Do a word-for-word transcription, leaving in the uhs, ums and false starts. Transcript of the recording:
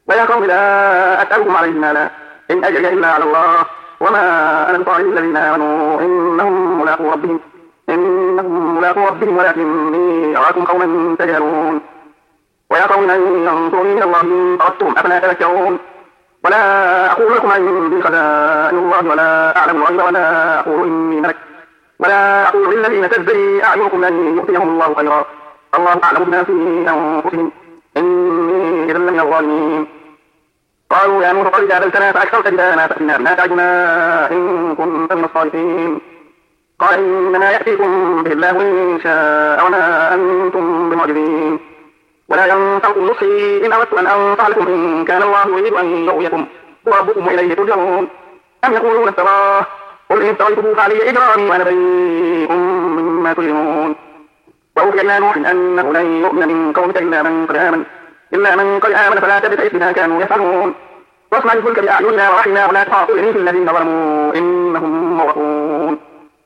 ويا قوم لا أسألكم عليه مالا إن أجري إلا على الله وما أنا بطارد الذين آمنوا إنهم ملاقو ربهم إنهم ملاقو ربهم ولكني أراكم قوما تجهلون. ويا قوم من ينصرني من الله إن طردتم أفلا تذكرون. ولا أقول لكم عندي خزائن الله ولا أعلم الغيب ولا أقول إني ملك ولا أقول للذين تزدري أعينكم لن يؤتيهم الله خيرا الله أعلم بما في أنفسهم إني إذا لمن الظالمين. قالوا يا نوح قد جادلتنا فأكثرت جدالنا فأتنا بما تعدنا إن كنت من الصالحين. قال إنما يأتيكم به الله إن شاء وما أنتم بمعجزين. ولا ينفعكم نصحي إن أردت أن أنصح لكم إن كان الله يريد أن يغويكم وربكم وإليه ترجعون. أم يقولون افتراه قل إن افتريته فعلي إجرامي وأنا بريء مما تجرمون. وأوحي إلى نوح أنه لن يؤمن من قومك إلا من قد آمن إلا من قد آمن فلا تبتئس بما كانوا يفعلون. واصنع الفلك بأعيننا ووحينا ولا تخاف إليه الذين ظلموا إنهم مغرقون.